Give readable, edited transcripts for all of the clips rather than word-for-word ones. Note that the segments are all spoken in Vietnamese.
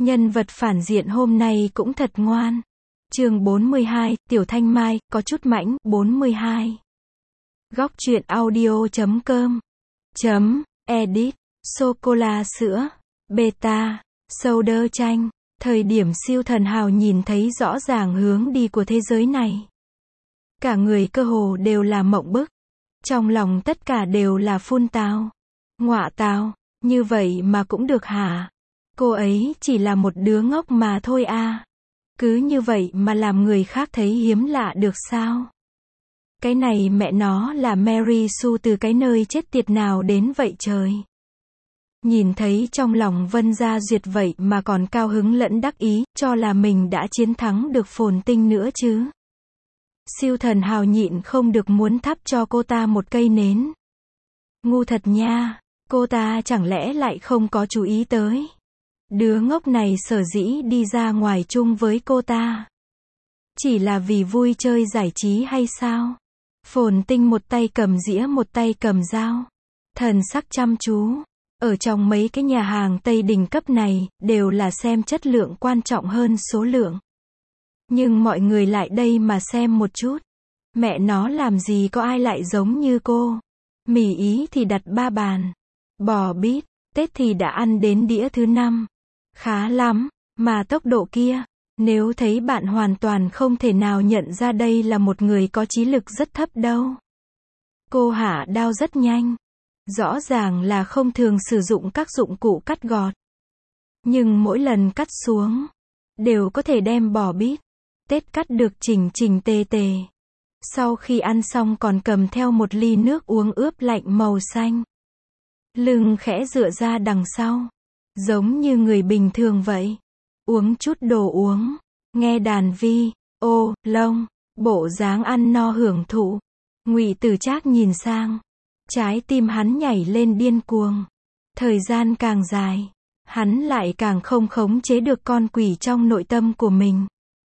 Nhân vật phản diện hôm nay cũng thật ngoan. Chương 42, Tiểu Thanh Mai, có chút mãnh, 42. Góc truyện audio.com .edit, sô-cô-la sữa, beta, soda chanh. Thời điểm siêu thần hào nhìn thấy rõ ràng hướng đi của thế giới này. Cả người cơ hồ đều là mộng bức. Trong lòng tất cả đều là phun tào. Ngọa tào, như vậy mà cũng được hả? Cô ấy chỉ là một đứa ngốc mà thôi à. Cứ như vậy mà làm người khác thấy hiếm lạ được sao? Cái này mẹ nó là Mary Sue từ cái nơi chết tiệt nào đến vậy trời? Nhìn thấy trong lòng Vân Gia Duyệt vậy mà còn cao hứng lẫn đắc ý, cho là mình đã chiến thắng được Phồn Tinh nữa chứ. Siêu thần hào nhịn không được muốn thắp cho cô ta một cây nến. Ngu thật nha, cô ta chẳng lẽ lại không có chú ý tới. Đứa ngốc này sở dĩ đi ra ngoài chung với cô ta. Chỉ là vì vui chơi giải trí hay sao? Phồn Tinh một tay cầm dĩa một tay cầm dao. Thần sắc chăm chú. Ở trong mấy cái nhà hàng Tây đỉnh cấp này, đều là xem chất lượng quan trọng hơn số lượng. Nhưng mọi người lại đây mà xem một chút. Mẹ nó làm gì có ai lại giống như cô. Mì Ý thì đặt 3 bàn. Bò bít, Tết thì đã ăn đến đĩa thứ 5. Khá lắm, mà tốc độ kia. Nếu thấy bạn hoàn toàn không thể nào nhận ra đây là một người có trí lực rất thấp đâu. Cô hạ đao rất nhanh. Rõ ràng là không thường sử dụng các dụng cụ cắt gọt. Nhưng mỗi lần cắt xuống, đều có thể đem bò bít, tết cắt được chỉnh chỉnh tề tề. Sau khi ăn xong còn cầm theo một ly nước uống ướp lạnh màu xanh. Lưng khẽ dựa ra đằng sau. Giống như người bình thường vậy. Uống chút đồ uống, nghe đàn vi, ô, lông, bộ dáng ăn no hưởng thụ. Ngụy Tử Trác nhìn sang. Trái tim hắn nhảy lên điên cuồng. Thời gian càng dài, hắn lại càng không khống chế được con quỷ trong nội tâm của mình.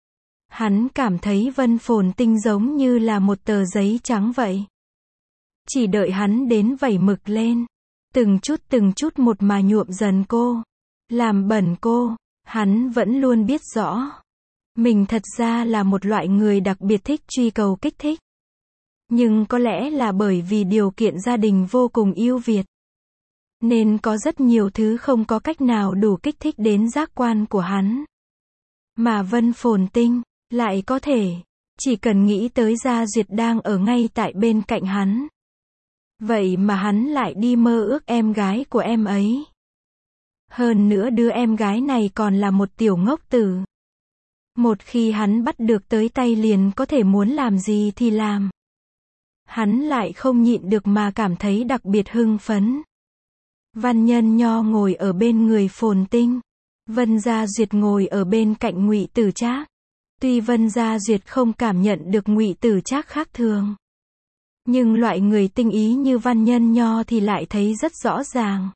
Hắn cảm thấy Vân Phồn Tinh giống như là một tờ giấy trắng vậy. Chỉ đợi hắn đến vẩy mực lên. Từng chút một mà nhuộm dần cô. Làm bẩn cô. Hắn vẫn luôn biết rõ. Mình thật ra là một loại người đặc biệt thích truy cầu kích thích. Nhưng có lẽ là bởi vì điều kiện gia đình vô cùng ưu việt. Nên có rất nhiều thứ không có cách nào đủ kích thích đến giác quan của hắn. Mà Vân Phồn Tinh, lại có thể. Chỉ cần nghĩ tới Gia Duyệt đang ở ngay tại bên cạnh hắn. Vậy mà hắn lại đi mơ ước em gái của em ấy. Hơn nữa đứa em gái này còn là một tiểu ngốc tử. Một khi hắn bắt được tới tay liền có thể muốn làm gì thì làm. Hắn lại không nhịn được mà cảm thấy đặc biệt hưng phấn. Văn Nhân Nho ngồi ở bên người Phồn Tinh. Vân Gia Duyệt ngồi ở bên cạnh Ngụy Tử Trác. Tuy Vân Gia Duyệt không cảm nhận được Ngụy Tử Trác khác thường. Nhưng loại người tinh ý như Văn Nhân Nho thì lại thấy rất rõ ràng.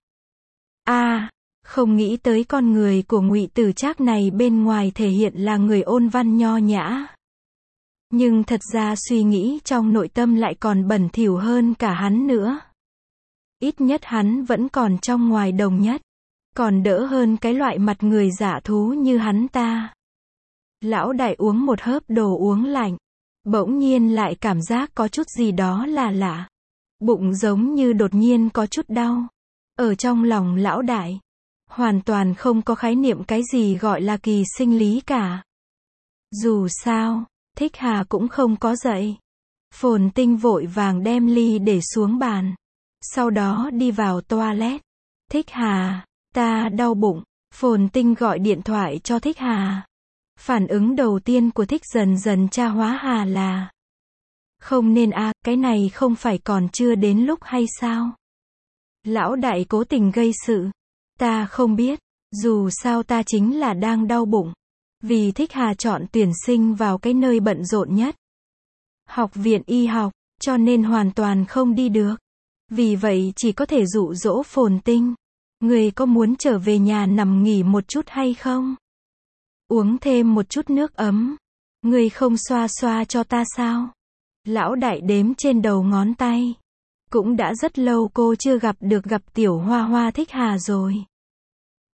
Không nghĩ tới con người của Ngụy Tử Trác này bên ngoài thể hiện là người ôn văn nho nhã. Nhưng thật ra suy nghĩ trong nội tâm lại còn bẩn thỉu hơn cả hắn nữa. Ít nhất hắn vẫn còn trong ngoài đồng nhất. Còn đỡ hơn cái loại mặt người giả thú như hắn ta. Lão đại uống một hớp đồ uống lạnh. Bỗng nhiên lại cảm giác có chút gì đó là lạ. Bụng giống như đột nhiên có chút đau. Ở trong lòng lão đại. Hoàn toàn không có khái niệm cái gì gọi là kỳ sinh lý cả. Dù sao, Thích Hà cũng không có dậy. Phồn Tinh vội vàng đem ly để xuống bàn. Sau đó đi vào toilet. Thích Hà, ta đau bụng. Phồn Tinh gọi điện thoại cho Thích Hà. Phản ứng đầu tiên của Thích Dần Dần Cha Hóa Hà là không nên cái này không phải còn chưa đến lúc hay sao? Lão đại cố tình gây sự. Ta không biết, dù sao ta chính là đang đau bụng. Vì Thích Hà chọn tuyển sinh vào cái nơi bận rộn nhất. Học viện y học, cho nên hoàn toàn không đi được. Vì vậy chỉ có thể dụ dỗ Phồn Tinh. Người có muốn trở về nhà nằm nghỉ một chút hay không? Uống thêm một chút nước ấm. Người không xoa xoa cho ta sao? Lão đại đếm trên đầu ngón tay. Cũng đã rất lâu cô chưa gặp Tiểu Hoa Hoa Thích Hà rồi.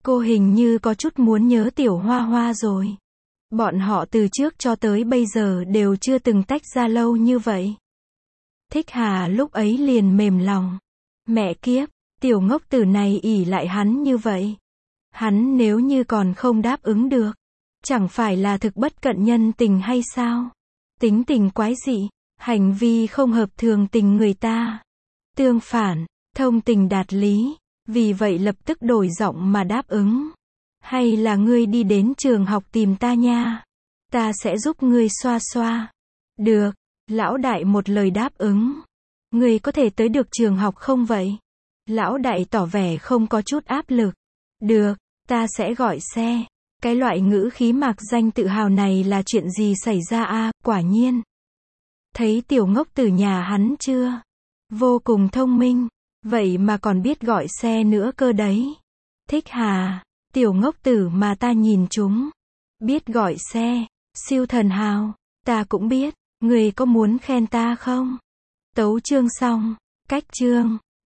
Cô hình như có chút muốn nhớ Tiểu Hoa Hoa rồi. Bọn họ từ trước cho tới bây giờ đều chưa từng tách ra lâu như vậy. Thích Hà lúc ấy liền mềm lòng. Mẹ kiếp, tiểu ngốc tử này ỷ lại hắn như vậy. Hắn nếu như còn không đáp ứng được, chẳng phải là thực bất cận nhân tình hay sao? Tính tình quái dị, hành vi không hợp thường tình người ta. Tương phản, thông tình đạt lý, vì vậy lập tức đổi giọng mà đáp ứng. Hay là ngươi đi đến trường học tìm ta nha. Ta sẽ giúp ngươi xoa xoa. Được, lão đại một lời đáp ứng. Ngươi có thể tới được trường học không vậy? Lão đại tỏ vẻ không có chút áp lực. Được, ta sẽ gọi xe. Cái loại ngữ khí mạc danh tự hào này là chuyện gì xảy ra a? Quả nhiên. Thấy tiểu ngốc tử nhà hắn chưa? Vô cùng thông minh. Vậy mà còn biết gọi xe nữa cơ đấy. Thích Hà, tiểu ngốc tử mà ta nhìn chúng. Biết gọi xe, siêu thần hào. Ta cũng biết, người có muốn khen ta không? Tấu chương xong, cách chương.